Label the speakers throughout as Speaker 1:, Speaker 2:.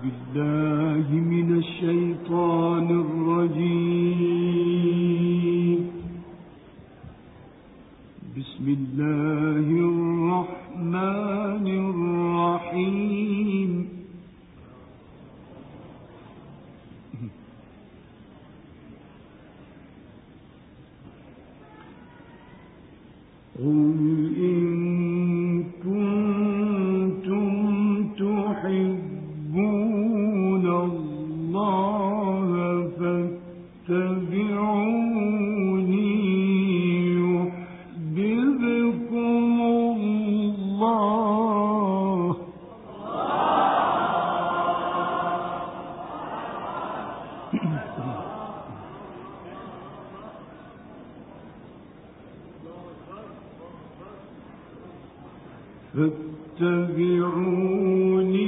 Speaker 1: بالله من الشيطان الرجيم. بسم الله الرحمن الرحيم. قل إن كنتم تحبون الله فاتبعوني يحببكم الله فاتبعوني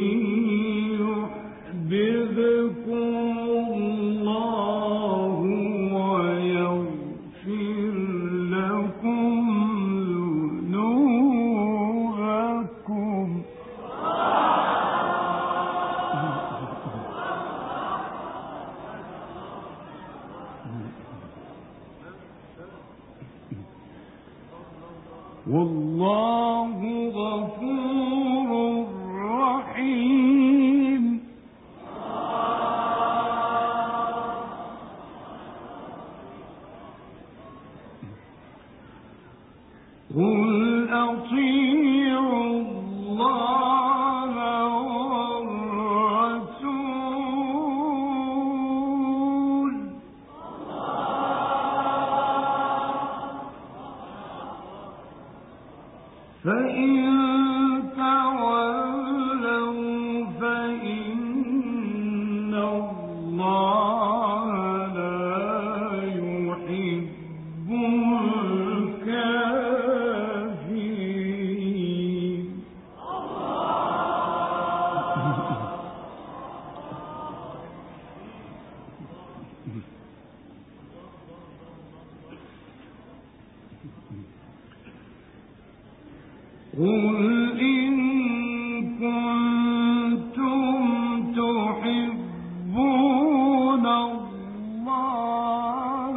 Speaker 1: يحببكم الله ويغفر لكم ذنوبكم. والله غفور رحيم. قل أطيعوا الله والرسول فإن تولوا فإن الله لا يحب الكافرين. قل إن كنتم تحبون الله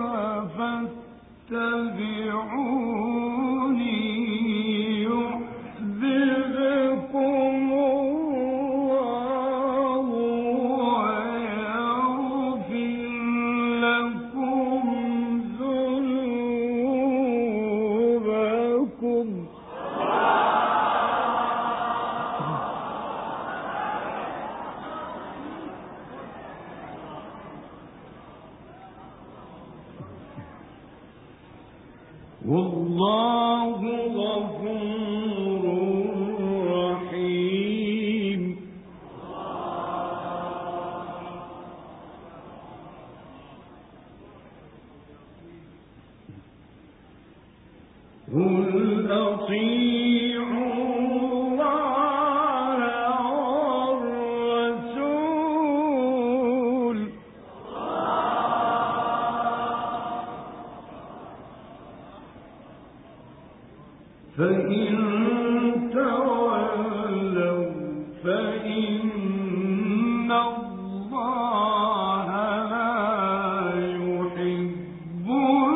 Speaker 1: فاتبعوني يحببكم الله ويغفر لكم ذنوبكم. والله غفور رحيم. قل أطيعوا الله والرسول فإن تولوا فإن الله لا يحب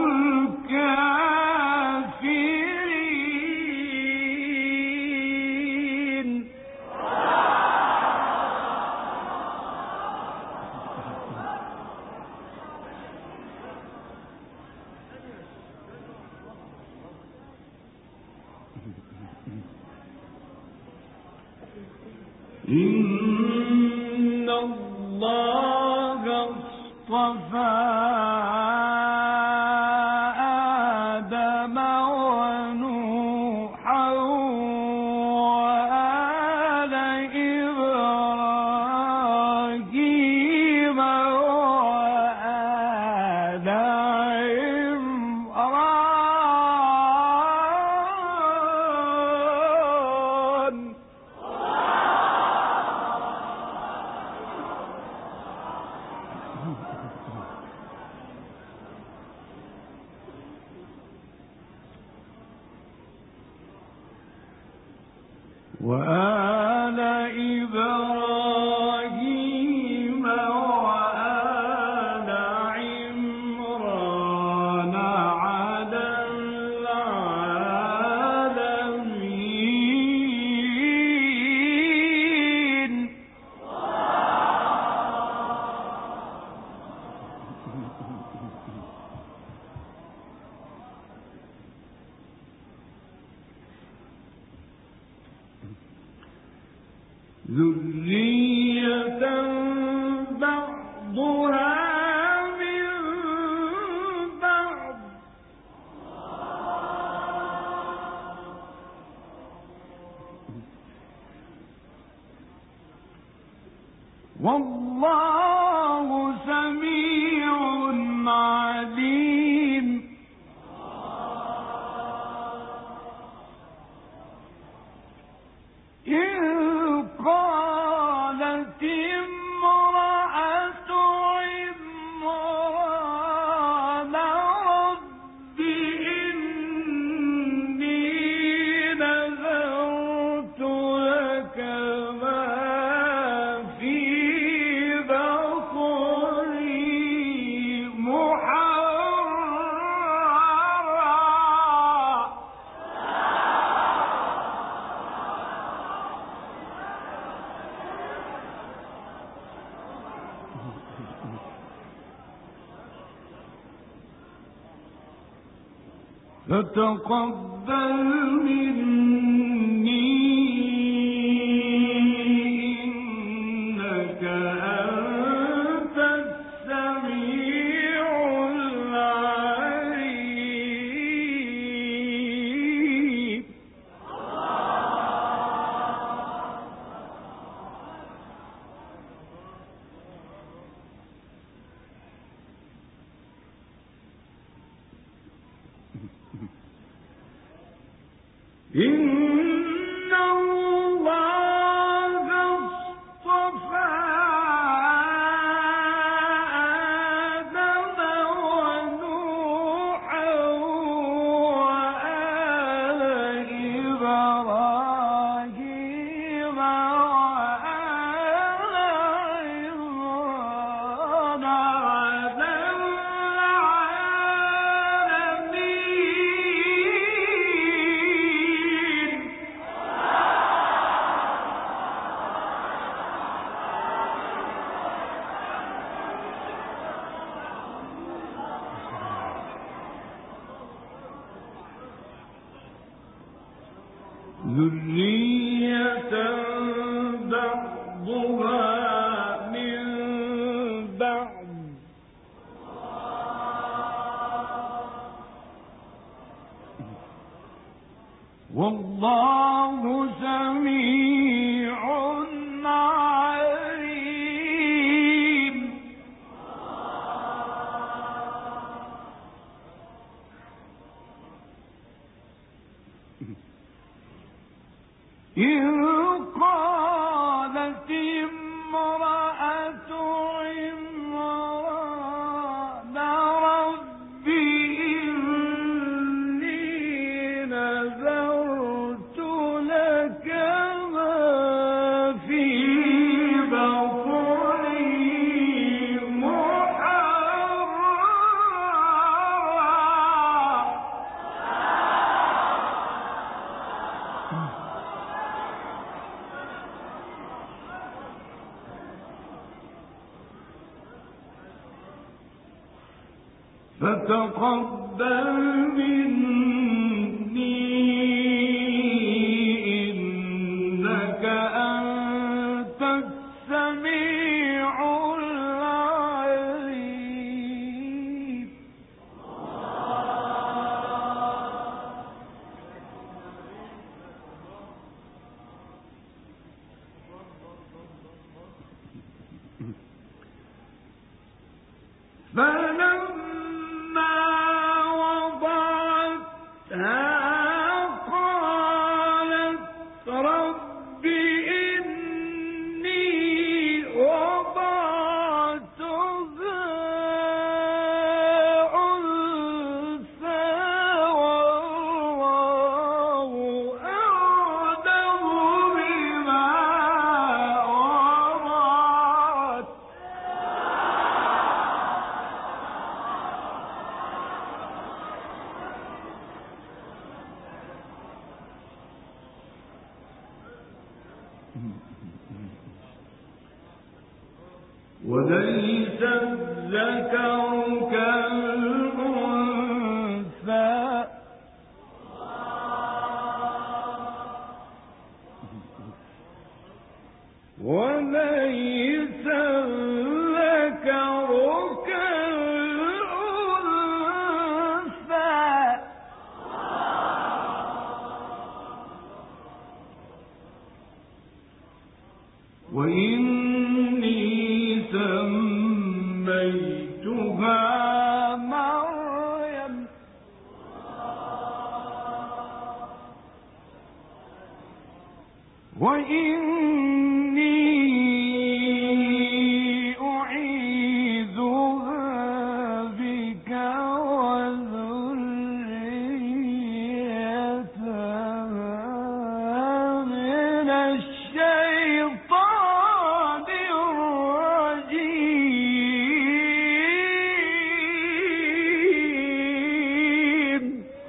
Speaker 1: الكافرين. إن الله اصطفى آدم ونوحا وآل إبراهيم وآل عمران وآل إبراهيم ذرية بعضها من بعض والله سميع عليم إذ قالت امرأة عمران رب إني نذرت لك ما في بطني محررا فتقبل مني إنك أنت السميع العليم إن الله اصطفى آدم ونوحا وآل إبراهيم وآل عمران على العالمين ذرية بعضها من بعض والله سميع عليم إذ قالت امرأة عمران رب إني نذرت لك ما في بطني محررا فتقبل مني إنك أنت السميع العليم فلما وضعتها قالت رب إني وضعتها أنثى والله أعلم بما وضعت وليس الذكر كالأنثى وليس الذكر كالأنثى وإني سميتها مريم وإني أعيذها بك وذريتها من الشيطان الرجيم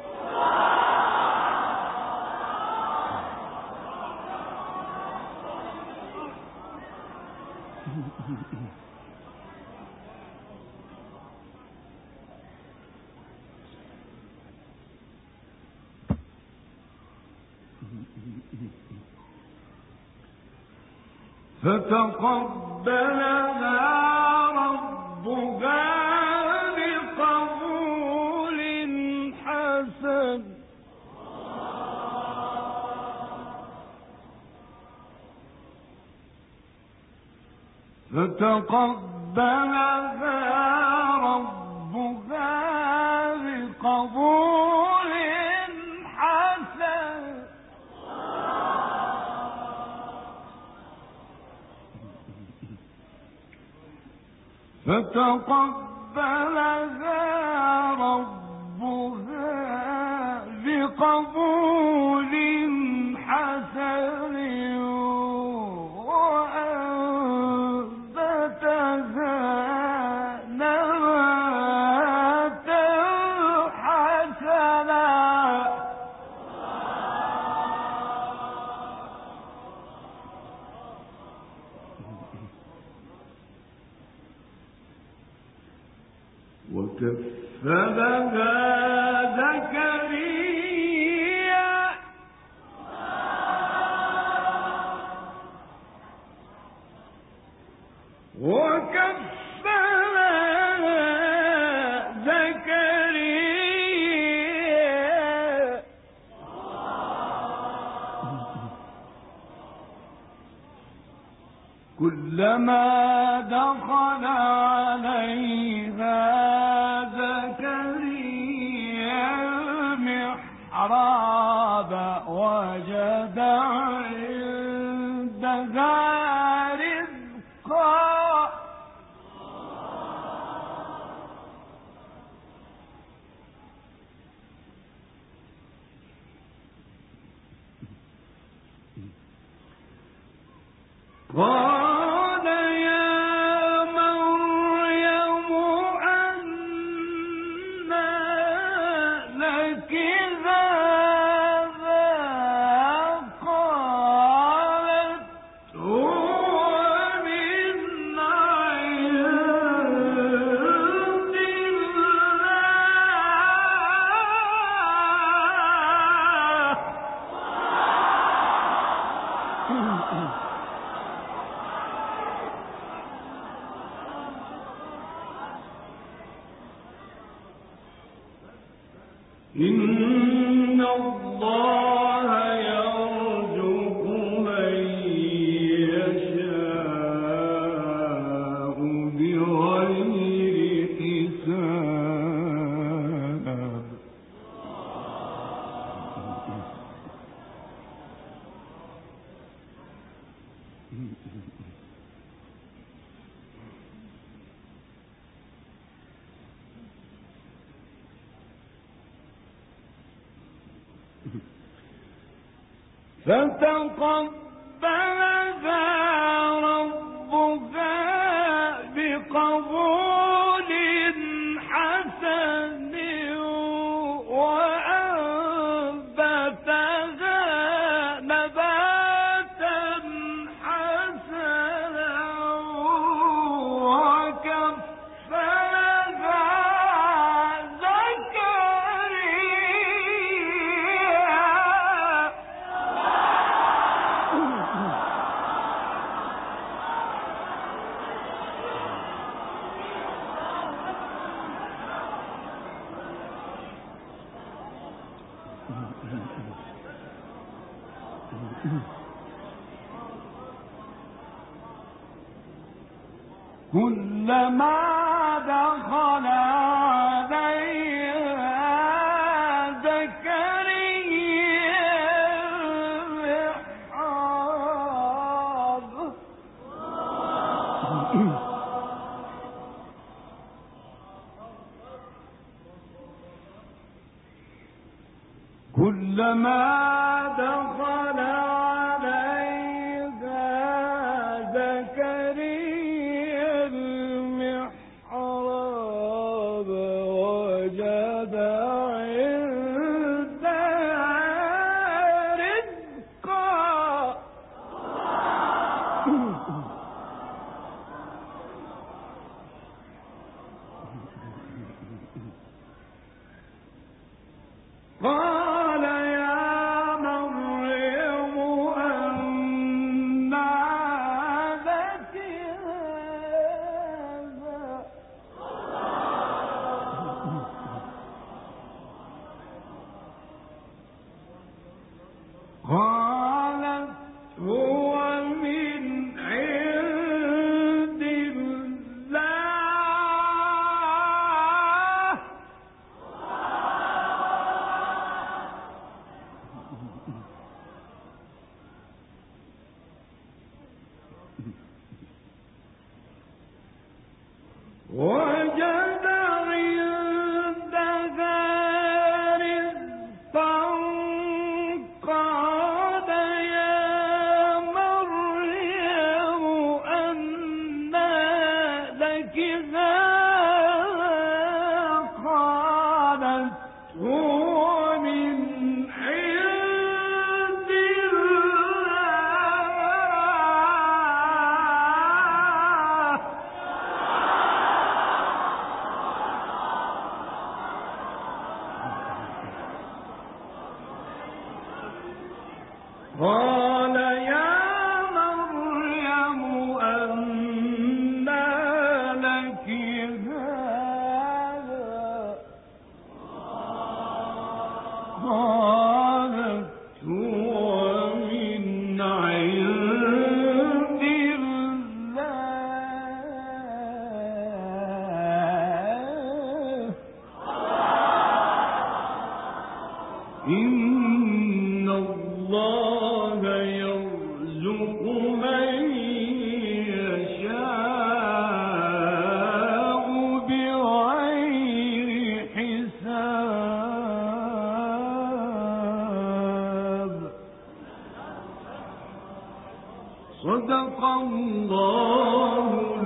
Speaker 1: فتقبلها ربها بقبول حسن فتقبلها ربها بقبول حسن فتقبلها ربها بقبول حسن وأنبتها نباتا حسنا وكفلها زكريا كلما دخل عليها زكريا المحراب وجد عندها رزقا قال يا مريم أنى لك هذا قالت هو من عند الله إن الله يرزق من يشاء بغير حساب فتقبلها ربها بقبول حسن وأنبتها نباتا حسنا وكفلها زكريا كلما دخل عليها كلما دخل عليها زكريا المحراب وجد عندها رزقا قال يا مريم أنى لك هذا قالت هو من عند الله وجد عندها رزقا قال يا مريم أنى لك هذا قالت هو من عند الله قال يا مريم أنى لك هذا قالت هو من عند الله إن الله يرزق من يشاء بغير حساب صدق الله